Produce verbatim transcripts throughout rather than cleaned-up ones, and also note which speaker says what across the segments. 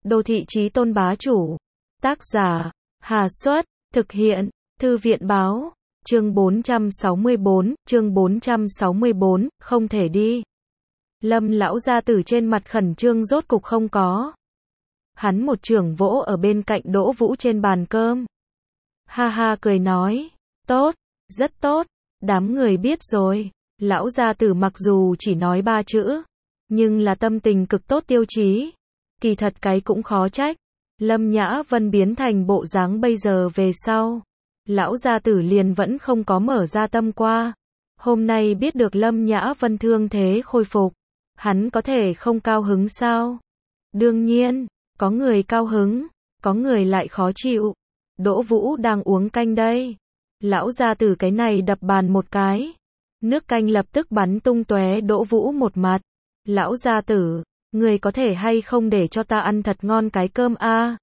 Speaker 1: Đô thị chí tôn bá chủ. Tác giả, Hà Xuất, thực hiện, Thư viện báo, chương bốn trăm sáu mươi bốn, chương bốn trăm sáu mươi bốn, không thể đi. Lâm lão gia tử trên mặt khẩn trương rốt cục không có. Hắn một chưởng vỗ ở bên cạnh Đỗ Vũ trên bàn cơm. Ha ha cười nói, tốt, rất tốt, đám người biết rồi. Lão gia tử mặc dù chỉ nói ba chữ, nhưng là tâm tình cực tốt tiêu chí. Kỳ thật cái cũng khó trách. Lâm Nhã Vân biến thành bộ dáng bây giờ về sau. Lão gia tử liền vẫn không có mở ra tâm qua. Hôm nay biết được Lâm Nhã Vân thương thế khôi phục. Hắn có thể không cao hứng sao? Đương nhiên, có người cao hứng, có người lại khó chịu. Đỗ Vũ đang uống canh đây. Lão gia tử cái này đập bàn một cái. Nước canh lập tức bắn tung tóe Đỗ Vũ một mặt. Lão gia tử, người có thể hay không để cho ta ăn thật ngon cái cơm a?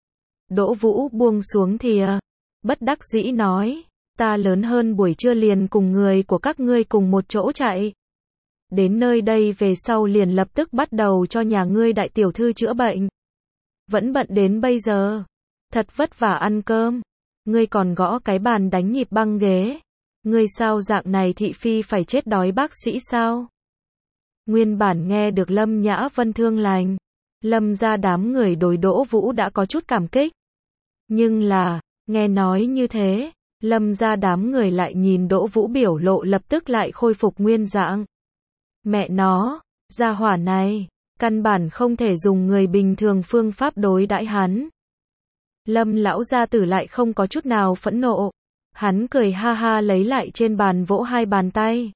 Speaker 1: Đỗ Vũ buông xuống thìa, bất đắc dĩ nói, ta lớn hơn buổi trưa liền cùng người của các ngươi cùng một chỗ chạy. Đến nơi đây về sau liền lập tức bắt đầu cho nhà ngươi đại tiểu thư chữa bệnh. Vẫn bận đến bây giờ, thật vất vả ăn cơm, ngươi còn gõ cái bàn đánh nhịp băng ghế. Ngươi sao dạng này thị phi phải chết đói bác sĩ sao? Nguyên bản nghe được Lâm Nhã Vân thương lành, Lâm ra đám người đối Đỗ Vũ đã có chút cảm kích. Nhưng là, nghe nói như thế, Lâm ra đám người lại nhìn Đỗ Vũ biểu lộ lập tức lại khôi phục nguyên dạng. Mẹ nó, gia hỏa này, căn bản không thể dùng người bình thường phương pháp đối đãi hắn. Lâm lão gia tử lại không có chút nào phẫn nộ. Hắn cười ha ha lấy lại trên bàn vỗ hai bàn tay.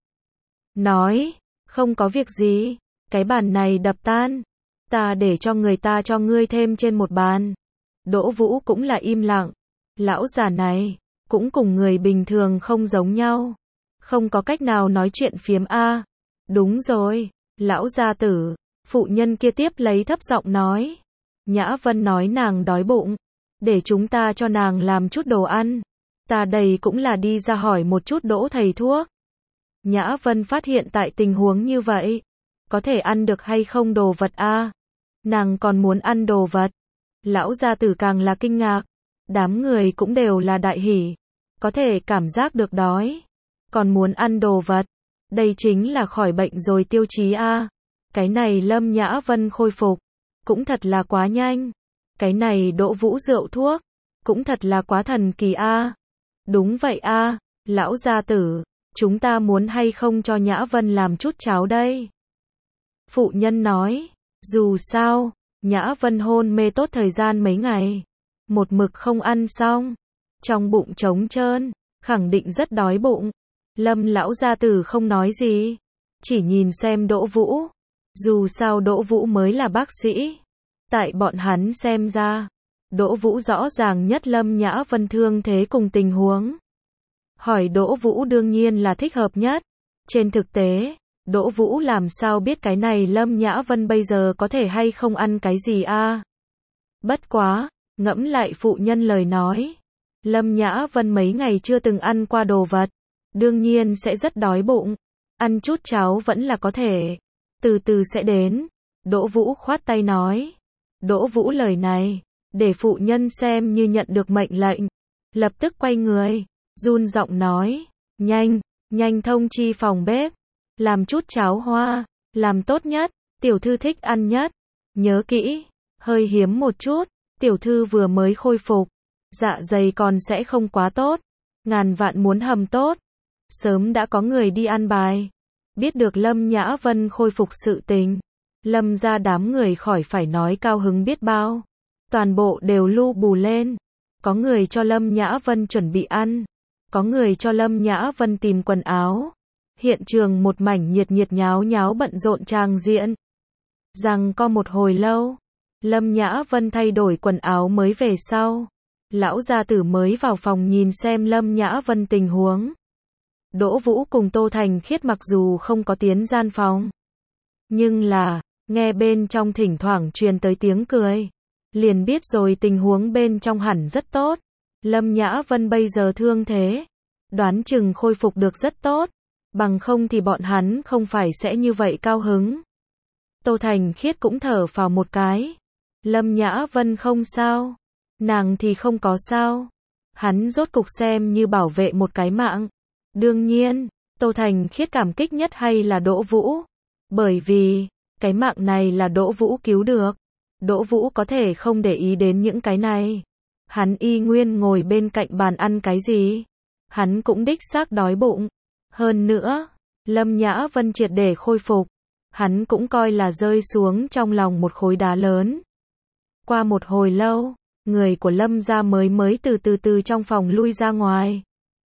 Speaker 1: Nói, không có việc gì, cái bàn này đập tan. Ta để cho người ta cho ngươi thêm trên một bàn. Đỗ Vũ cũng là im lặng. Lão già này, cũng cùng người bình thường không giống nhau. Không có cách nào nói chuyện phiếm a. Đúng rồi, lão gia tử, phụ nhân kia tiếp lấy thấp giọng nói. Nhã Vân nói nàng đói bụng, để chúng ta cho nàng làm chút đồ ăn. Ta đây cũng là đi ra hỏi một chút Đỗ thầy thuốc. Nhã Vân phát hiện tại tình huống như vậy, có thể ăn được hay không đồ vật a? Nàng còn muốn ăn đồ vật. Lão gia tử càng là kinh ngạc, đám người cũng đều là đại hỉ, có thể cảm giác được đói, còn muốn ăn đồ vật. Đây chính là khỏi bệnh rồi tiêu chí a. Cái này Lâm Nhã Vân khôi phục, cũng thật là quá nhanh. Cái này Đỗ Vũ rượu thuốc, cũng thật là quá thần kỳ a. Đúng vậy a, lão gia tử, chúng ta muốn hay không cho Nhã Vân làm chút cháo đây? Phụ nhân nói, dù sao, Nhã Vân hôn mê tốt thời gian mấy ngày, một mực không ăn xong, trong bụng trống trơn, khẳng định rất đói bụng. Lâm lão gia tử không nói gì, chỉ nhìn xem Đỗ Vũ. Dù sao Đỗ Vũ mới là bác sĩ. Tại bọn hắn xem ra, Đỗ Vũ rõ ràng nhất Lâm Nhã Vân thương thế cùng tình huống. Hỏi Đỗ Vũ đương nhiên là thích hợp nhất. Trên thực tế, Đỗ Vũ làm sao biết cái này Lâm Nhã Vân bây giờ có thể hay không ăn cái gì a? Bất quá, ngẫm lại phụ nhân lời nói. Lâm Nhã Vân mấy ngày chưa từng ăn qua đồ vật, đương nhiên sẽ rất đói bụng. Ăn chút cháo vẫn là có thể. Từ từ sẽ đến. Đỗ Vũ khoát tay nói. Đỗ Vũ lời này, để phụ nhân xem như nhận được mệnh lệnh. Lập tức quay người, run giọng nói. Nhanh, nhanh thông chi phòng bếp. Làm chút cháo hoa, làm tốt nhất, tiểu thư thích ăn nhất. Nhớ kỹ, hơi hiếm một chút, tiểu thư vừa mới khôi phục. Dạ dày còn sẽ không quá tốt. Ngàn vạn muốn hầm tốt. Sớm đã có người đi ăn bài. Biết được Lâm Nhã Vân khôi phục sự tình. Lâm ra đám người khỏi phải nói cao hứng biết bao. Toàn bộ đều lu bù lên. Có người cho Lâm Nhã Vân chuẩn bị ăn. Có người cho Lâm Nhã Vân tìm quần áo. Hiện trường một mảnh nhiệt nhiệt nháo nháo bận rộn tràng diện. Rằng có một hồi lâu, Lâm Nhã Vân thay đổi quần áo mới về sau. Lão gia tử mới vào phòng nhìn xem Lâm Nhã Vân tình huống. Đỗ Vũ cùng Tô Thành Khiết mặc dù không có tiến gian phòng, nhưng là, nghe bên trong thỉnh thoảng truyền tới tiếng cười. Liền biết rồi tình huống bên trong hẳn rất tốt. Lâm Nhã Vân bây giờ thương thế, đoán chừng khôi phục được rất tốt. Bằng không thì bọn hắn không phải sẽ như vậy cao hứng. Tô Thành Khiết cũng thở phào một cái. Lâm Nhã Vân không sao. Nàng thì không có sao. Hắn rốt cục xem như bảo vệ một cái mạng. Đương nhiên, Tô Thành Khiết cảm kích nhất hay là Đỗ Vũ. Bởi vì, cái mạng này là Đỗ Vũ cứu được. Đỗ Vũ có thể không để ý đến những cái này. Hắn y nguyên ngồi bên cạnh bàn ăn cái gì. Hắn cũng đích xác đói bụng. Hơn nữa, Lâm Nhã Vân triệt để khôi phục. Hắn cũng coi là rơi xuống trong lòng một khối đá lớn. Qua một hồi lâu, người của Lâm gia mới mới từ từ từ trong phòng lui ra ngoài.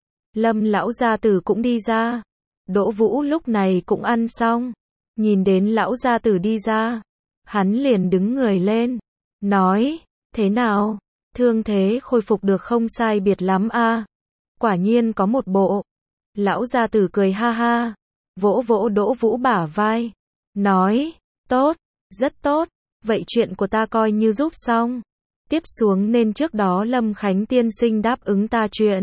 Speaker 1: Lâm lão gia tử cũng đi ra. Đỗ Vũ lúc này cũng ăn xong. Nhìn đến lão gia tử đi ra. Hắn liền đứng người lên. Nói, thế nào? Thương thế khôi phục được không sai biệt lắm a. Quả nhiên có một bộ. Lão gia tử cười ha ha. Vỗ vỗ Đỗ Vũ bả vai. Nói, tốt, rất tốt. Vậy chuyện của ta coi như giúp xong. Tiếp xuống nên trước đó Lâm Khánh tiên sinh đáp ứng ta chuyện.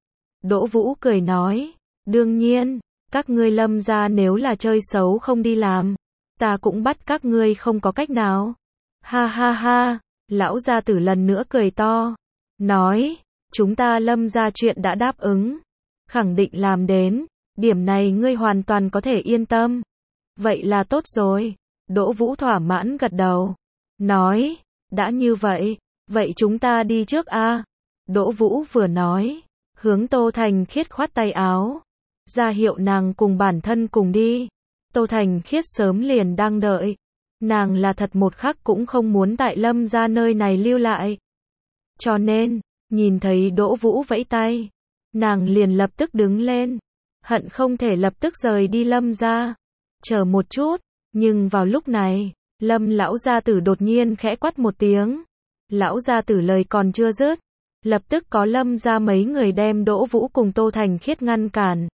Speaker 1: Đỗ Vũ cười nói, đương nhiên, các ngươi Lâm gia nếu là chơi xấu không đi làm, ta cũng bắt các ngươi không có cách nào. Ha ha ha, lão gia tử lần nữa cười to, nói, chúng ta Lâm gia chuyện đã đáp ứng, khẳng định làm đến, điểm này ngươi hoàn toàn có thể yên tâm. Vậy là tốt rồi. Đỗ Vũ thỏa mãn gật đầu, nói, đã như vậy, vậy chúng ta đi trước a. Đỗ Vũ vừa nói, hướng Tô Thành Khiết khoát tay áo, ra hiệu nàng cùng bản thân cùng đi. Tô Thành Khiết sớm liền đang đợi, nàng là thật một khắc cũng không muốn tại Lâm gia nơi này lưu lại. Cho nên, nhìn thấy Đỗ Vũ vẫy tay, nàng liền lập tức đứng lên, hận không thể lập tức rời đi Lâm gia. Chờ một chút, nhưng vào lúc này, Lâm lão gia tử đột nhiên khẽ quát một tiếng. Lão gia tử lời còn chưa dứt, lập tức có Lâm gia mấy người đem Đỗ Vũ cùng Tô Thành Khiết ngăn cản.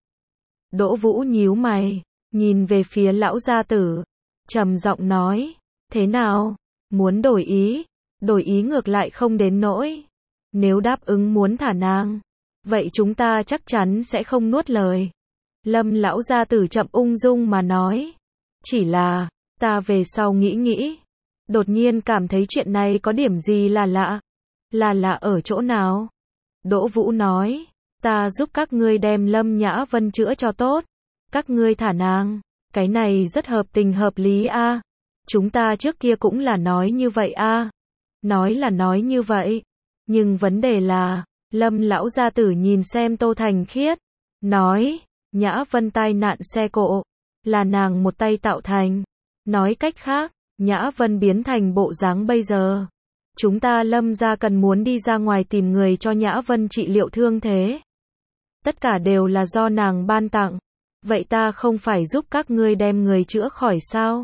Speaker 1: Đỗ Vũ nhíu mày, nhìn về phía lão gia tử, trầm giọng nói, thế nào, muốn đổi ý, đổi ý ngược lại không đến nỗi. Nếu đáp ứng muốn thả nàng, vậy chúng ta chắc chắn sẽ không nuốt lời. Lâm lão gia tử chậm ung dung mà nói, chỉ là, ta về sau nghĩ nghĩ, đột nhiên cảm thấy chuyện này có điểm gì là lạ. Là lạ ở chỗ nào? Đỗ Vũ nói, ta giúp các ngươi đem Lâm Nhã Vân chữa cho tốt, các ngươi thả nàng, cái này rất hợp tình hợp lý a. À. Chúng ta trước kia cũng là nói như vậy a. À. Nói là nói như vậy, nhưng vấn đề là, Lâm lão gia tử nhìn xem Tô Thành Khiết, nói, Nhã Vân tai nạn xe cộ, là nàng một tay tạo thành. Nói cách khác, Nhã Vân biến thành bộ dáng bây giờ. Chúng ta Lâm gia cần muốn đi ra ngoài tìm người cho Nhã Vân trị liệu thương thế. Tất cả đều là do nàng ban tặng. Vậy ta không phải giúp các ngươi đem người chữa khỏi sao?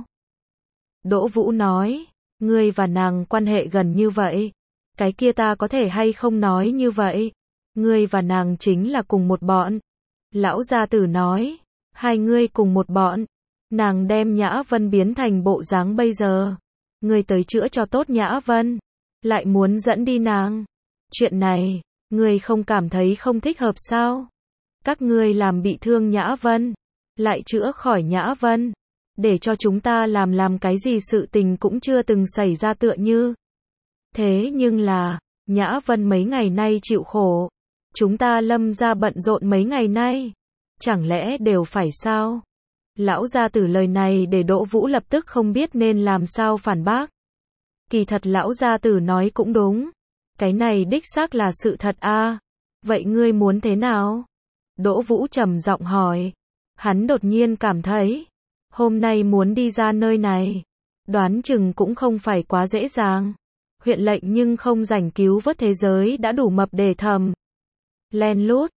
Speaker 1: Đỗ Vũ nói, ngươi và nàng quan hệ gần như vậy. Cái kia ta có thể hay không nói như vậy? Ngươi và nàng chính là cùng một bọn. Lão gia tử nói, hai ngươi cùng một bọn. Nàng đem Nhã Vân biến thành bộ dáng bây giờ. Ngươi tới chữa cho tốt Nhã Vân, lại muốn dẫn đi nàng. Chuyện này, ngươi không cảm thấy không thích hợp sao? Các ngươi làm bị thương Nhã Vân, lại chữa khỏi Nhã Vân, để cho chúng ta làm làm cái gì sự tình cũng chưa từng xảy ra tựa như. Thế nhưng là, Nhã Vân mấy ngày nay chịu khổ, chúng ta Lâm gia bận rộn mấy ngày nay, chẳng lẽ đều phải sao? Lão gia tử lời này để Đỗ Vũ lập tức không biết nên làm sao phản bác. Kỳ thật lão gia tử nói cũng đúng, cái này đích xác là sự thật a. À. Vậy ngươi muốn thế nào? Đỗ Vũ trầm giọng hỏi. Hắn đột nhiên cảm thấy, hôm nay muốn đi ra nơi này, đoán chừng cũng không phải quá dễ dàng. Huyện lệnh nhưng không rảnh cứu vớt thế giới đã đủ mập để thầm. Len lút,